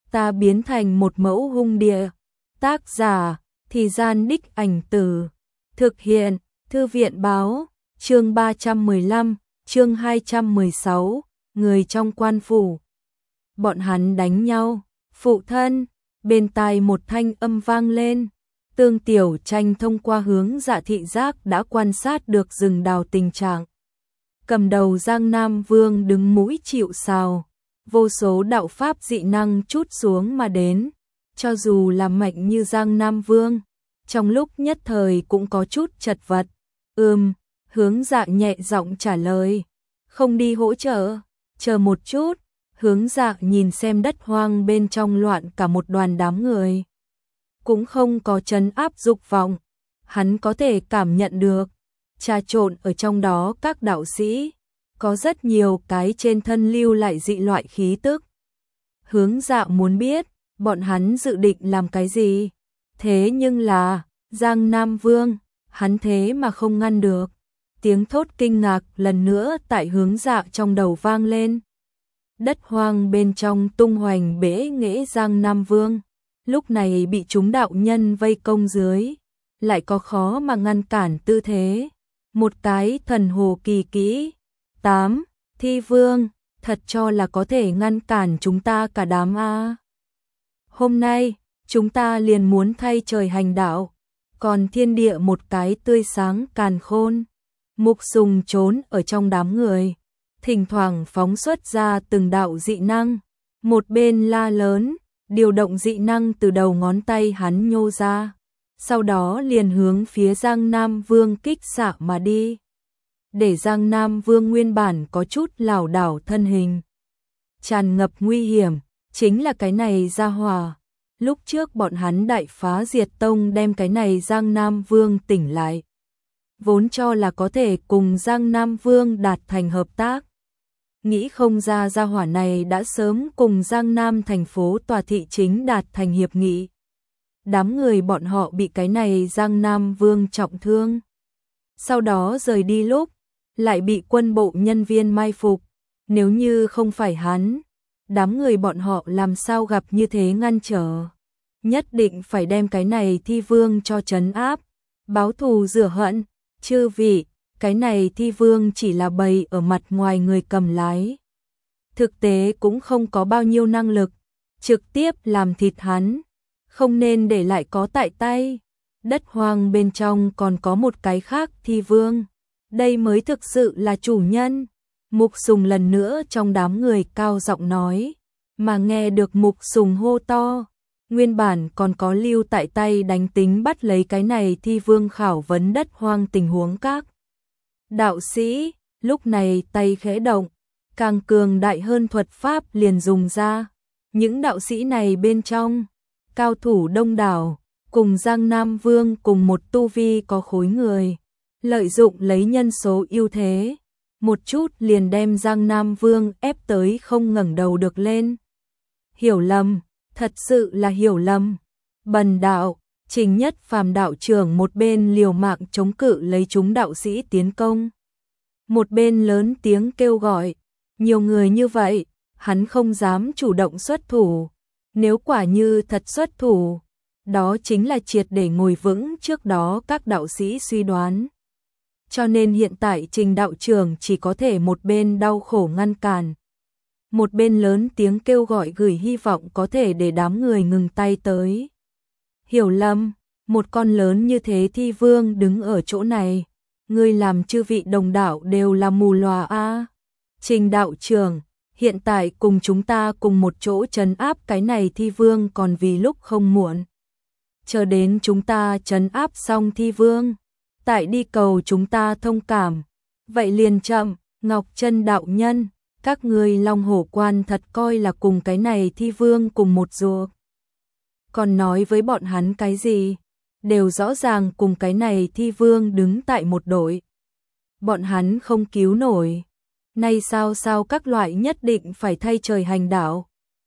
ta biến thành một mẫu hung địa. Tác giả, Thì Gian Đích Ảnh Từ. Thực hiện, Thư viện Báo. Chương 315, chương 216, người trong quan phủ. Bọn hắn đánh nhau, phụ thân, bên tai một thanh âm vang lên. Tương Tiểu Tranh thông qua hướng dạ thị giác đã quan sát được rừng đào tình trạng. Cầm đầu Giang Nam Vương đứng mũi chịu sào, vô số đạo pháp dị năng trút xuống mà đến, cho dù là mạnh như Giang Nam Vương, trong lúc nhất thời cũng có chút chật vật. Hướng dạ nhẹ giọng trả lời, không đi hỗ trợ, chờ một chút. Hướng dạ nhìn xem đất hoang bên trong loạn cả một đoàn đám người, cũng không có trấn áp dục vọng, hắn có thể cảm nhận được, trà trộn ở trong đó các đạo sĩ, có rất nhiều cái trên thân lưu lại dị loại khí tức. Hướng dạ muốn biết, bọn hắn dự định làm cái gì, thế nhưng là, Giang Nam Vương, hắn thế mà không ngăn được. Tiếng thốt kinh ngạc lần nữa tại hướng dạ trong đầu vang lên. Đất hoang bên trong tung hoành bể nghễ Giang Nam Vương, lúc này bị chúng đạo nhân vây công dưới, lại có khó mà ngăn cản tư thế. Một cái thần hồ kỳ kỹ, 8, Thi Vương, thật cho là có thể ngăn cản chúng ta cả đám a. Hôm nay, chúng ta liền muốn thay trời hành đạo, còn thiên địa một cái tươi sáng càn khôn. Mục Sùng trốn ở trong đám người, thỉnh thoảng phóng xuất ra từng đạo dị năng, một bên la lớn, điều động dị năng từ đầu ngón tay hắn nhô ra, sau đó liền hướng phía Giang Nam Vương kích xạ mà đi. Để Giang Nam Vương nguyên bản có chút lảo đảo thân hình, tràn ngập nguy hiểm, chính là cái này ra hỏa. Lúc trước bọn hắn đại phá diệt tông đem cái này Giang Nam Vương tỉnh lại, vốn cho là có thể cùng Giang Nam Vương đạt thành hợp tác. Nghĩ không ra gia hỏa này đã sớm cùng Giang Nam thành phố tòa thị chính đạt thành hiệp nghị. Đám người bọn họ bị cái này Giang Nam Vương trọng thương. Sau đó rời đi lúc, lại bị quân bộ nhân viên mai phục. Nếu như không phải hắn, đám người bọn họ làm sao gặp như thế ngăn trở. Nhất định phải đem cái này Thi Vương cho trấn áp, báo thù rửa hận. Chư vị, cái này Thi Vương chỉ là bầy ở mặt ngoài người cầm lái. Thực tế cũng không có bao nhiêu năng lực, trực tiếp làm thịt hắn, không nên để lại có tại tay. Đất hoang bên trong còn có một cái khác Thi Vương, đây mới thực sự là chủ nhân. Mục Sùng lần nữa trong đám người cao giọng nói, mà nghe được Mục Sùng hô to, nguyên bản còn có lưu tại tay đánh tính bắt lấy cái này Thi Vương khảo vấn đất hoang tình huống các đạo sĩ, lúc này tay khẽ động, càng cường đại hơn thuật pháp liền dùng ra. Những đạo sĩ này bên trong, cao thủ đông đảo, cùng Giang Nam Vương cùng một tu vi có khối người, lợi dụng lấy nhân số ưu thế, một chút liền đem Giang Nam Vương ép tới không ngẩng đầu được lên. Hiểu lầm, thật sự là hiểu lầm. Bần đạo, Trình Nhất Phàm đạo trưởng một bên liều mạng chống cự lấy chúng đạo sĩ tiến công, một bên lớn tiếng kêu gọi, nhiều người như vậy, hắn không dám chủ động xuất thủ. Nếu quả như thật xuất thủ, đó chính là triệt để ngồi vững trước đó các đạo sĩ suy đoán. Cho nên hiện tại Trình đạo trưởng chỉ có thể một bên đau khổ ngăn cản, một bên lớn tiếng kêu gọi gửi hy vọng có thể để đám người ngừng tay tới. Hiểu lầm, một con lớn như thế Thi Vương đứng ở chỗ này, ngươi làm chư vị đồng đạo đều là mù lòa a. Trình đạo trưởng, hiện tại cùng chúng ta cùng một chỗ trấn áp cái này Thi Vương còn vì lúc không muộn. Chờ đến chúng ta trấn áp xong Thi Vương, tại đi cầu chúng ta thông cảm, vậy liền chậm. Ngọc Chân đạo nhân, các ngươi Long Hổ Quan thật coi là cùng cái này Thi Vương cùng một ruột. Còn nói với bọn hắn cái gì, đều rõ ràng cùng cái này Thi Vương đứng tại một đội. Bọn hắn không cứu nổi, nay sao các loại nhất định phải thay trời hành đạo,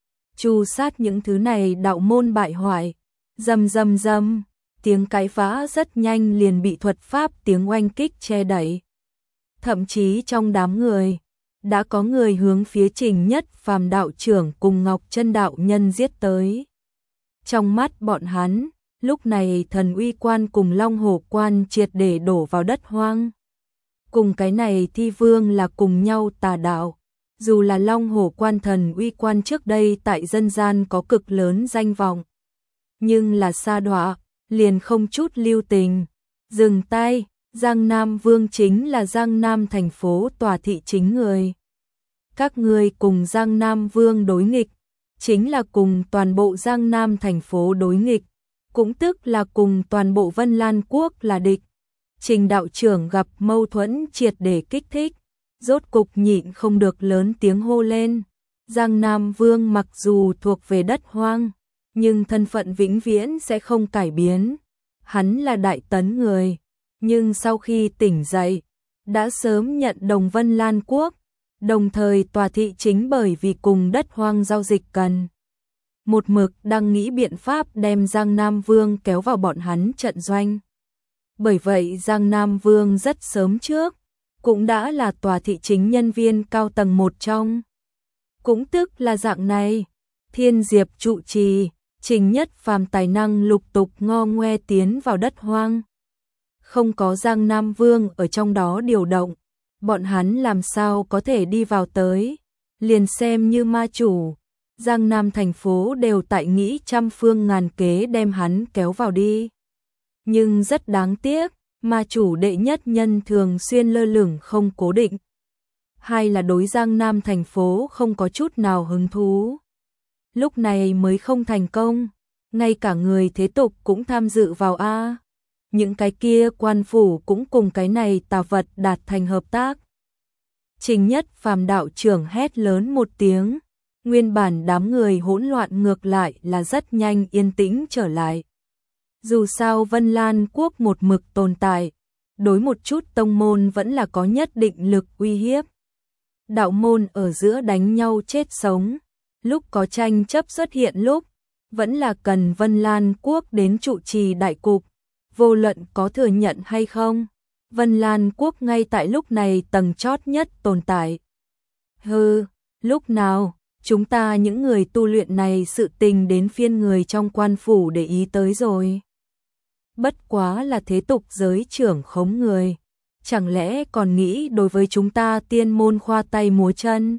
tru sát những thứ này đạo môn bại hoại. Rầm rầm rầm, tiếng cãi vã rất nhanh liền bị thuật pháp tiếng oanh kích che đậy. Thậm chí trong đám người, đã có người hướng phía Trình Nhất Phàm đạo trưởng cùng Ngọc Chân đạo nhân giết tới. Trong mắt bọn hắn, lúc này Thần Uy Quan cùng Long Hổ Quan triệt để đổ vào đất hoang. Cùng cái này Thi Vương là cùng nhau tà đạo. Dù là Long Hổ Quan Thần Uy Quan trước đây tại dân gian có cực lớn danh vọng, nhưng là sa đọa, liền không chút lưu tình. Dừng tay, Giang Nam Vương chính là Giang Nam thành phố tòa thị chính người. Các ngươi cùng Giang Nam Vương đối nghịch, chính là cùng toàn bộ Giang Nam thành phố đối nghịch, cũng tức là cùng toàn bộ Vân Lan Quốc là địch. Trình đạo trưởng gặp mâu thuẫn triệt để kích thích, rốt cục nhịn không được lớn tiếng hô lên. Giang Nam Vương mặc dù thuộc về đất hoang, nhưng thân phận vĩnh viễn sẽ không cải biến. Hắn là Đại Tấn người, nhưng sau khi tỉnh dậy, đã sớm nhận đồng Vân Lan Quốc, đồng thời tòa thị chính bởi vì cùng đất hoang giao dịch cần. Một mực đang nghĩ biện pháp đem Giang Nam Vương kéo vào bọn hắn trận doanh. Bởi vậy Giang Nam Vương rất sớm trước, cũng đã là tòa thị chính nhân viên cao tầng một trong. Cũng tức là dạng này, Thiên Diệp trụ trì, Trình Nhất Phàm tài năng lục tục ngo ngoe tiến vào đất hoang. Không có Giang Nam Vương ở trong đó điều động, bọn hắn làm sao có thể đi vào tới, liền xem như ma chủ. Giang Nam thành phố đều tại nghĩ trăm phương ngàn kế đem hắn kéo vào đi. Nhưng rất đáng tiếc, ma chủ đệ nhất nhân thường xuyên lơ lửng không cố định. Hay là đối Giang Nam thành phố không có chút nào hứng thú. Lúc này mới không thành công, ngay cả người thế tục cũng tham dự vào a. Những cái kia quan phủ cũng cùng cái này tà vật đạt thành hợp tác. Trình Nhất Phàm đạo trưởng hét lớn một tiếng, nguyên bản đám người hỗn loạn ngược lại là rất nhanh yên tĩnh trở lại. Dù sao Vân Lan Quốc một mực tồn tại, đối một chút tông môn vẫn là có nhất định lực uy hiếp. Đạo môn ở giữa đánh nhau chết sống, lúc có tranh chấp xuất hiện lúc, vẫn là cần Vân Lan Quốc đến trụ trì đại cục, vô luận có thừa nhận hay không. Vân Lan Quốc ngay tại lúc này tầng chót nhất tồn tại. Lúc nào, chúng ta những người tu luyện này sự tình đến phiên người trong quan phủ để ý tới rồi. Bất quá là thế tục giới trưởng khống người, chẳng lẽ còn nghĩ đối với chúng ta tiên môn khoa tay múa chân?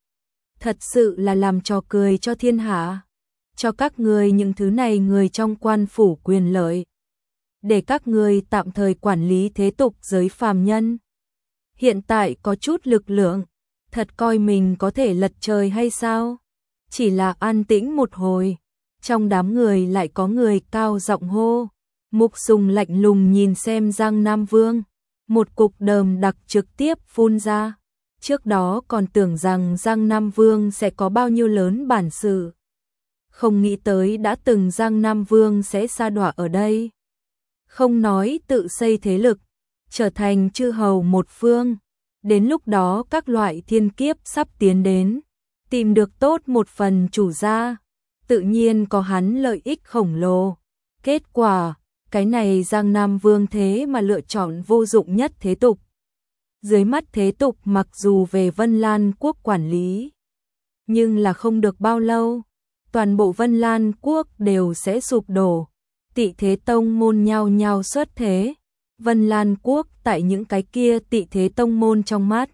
Thật sự là làm trò cười cho thiên hạ, cho các người những thứ này người trong quan phủ quyền lợi, để các người tạm thời quản lý thế tục giới phàm nhân. Hiện tại có chút lực lượng, thật coi mình có thể lật trời hay sao? Chỉ là an tĩnh một hồi, trong đám người lại có người cao giọng hô. Mục Sùng lạnh lùng nhìn xem Giang Nam Vương, một cục đờm đặc trực tiếp phun ra. Trước đó còn tưởng rằng Giang Nam Vương sẽ có bao nhiêu lớn bản sự. Không nghĩ tới đã từng Giang Nam Vương sẽ sa đọa ở đây. Không nói tự xây thế lực, trở thành chư hầu một phương. Đến lúc đó các loại thiên kiếp sắp tiến đến, tìm được tốt một phần chủ gia, tự nhiên có hắn lợi ích khổng lồ. Kết quả, cái này Giang Nam Vương thế mà lựa chọn vô dụng nhất thế tục. Dưới mắt thế tục mặc dù về Vân Lan Quốc quản lý, nhưng là không được bao lâu, toàn bộ Vân Lan Quốc đều sẽ sụp đổ. Tị thế tông môn nhao nhao xuất thế. Vân Lan Quốc tại những cái kia tị thế tông môn trong mắt,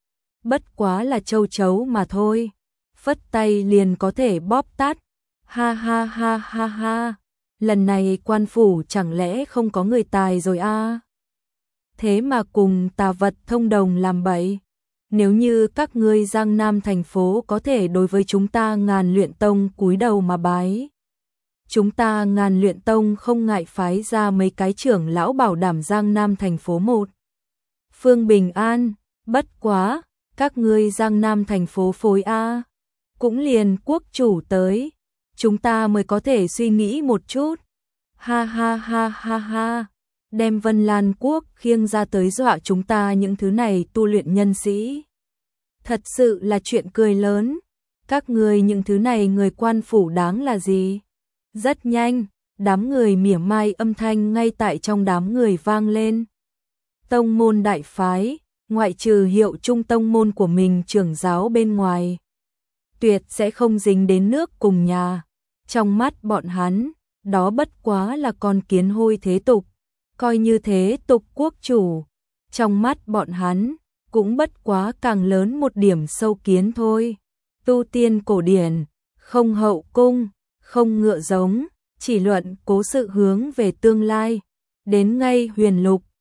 bất quá là châu chấu mà thôi, phất tay liền có thể bóp tát. Ha ha ha ha ha, lần này quan phủ chẳng lẽ không có người tài rồi a? Thế mà cùng tà vật thông đồng làm bậy. Nếu như các ngươi Giang Nam thành phố có thể đối với chúng ta Ngàn Luyện Tông cúi đầu mà bái, chúng ta Ngàn Luyện Tông không ngại phái ra mấy cái trưởng lão bảo đảm Giang Nam thành phố một phương bình an. Bất quá, các ngươi Giang Nam thành phố phối a, cũng liền quốc chủ tới, chúng ta mới có thể suy nghĩ một chút. Ha ha ha ha ha, đem Vân Lan Quốc khiêng ra tới dọa chúng ta những thứ này tu luyện nhân sĩ. Thật sự là chuyện cười lớn, các ngươi những thứ này người quan phủ đáng là gì? Rất nhanh, đám người mỉa mai âm thanh ngay tại trong đám người vang lên. Tông môn đại phái, ngoại trừ hiệu trung tông môn của mình trưởng giáo bên ngoài, tuyệt sẽ không dính đến nước cùng nhà. Trong mắt bọn hắn, đó bất quá là con kiến hôi thế tục, coi như thế tục quốc chủ. Trong mắt bọn hắn, cũng bất quá càng lớn một điểm sâu kiến thôi. Tu tiên cổ điển, không hậu cung, không ngựa giống, chỉ luận cố sự hướng về tương lai. Đến ngay huyền lục,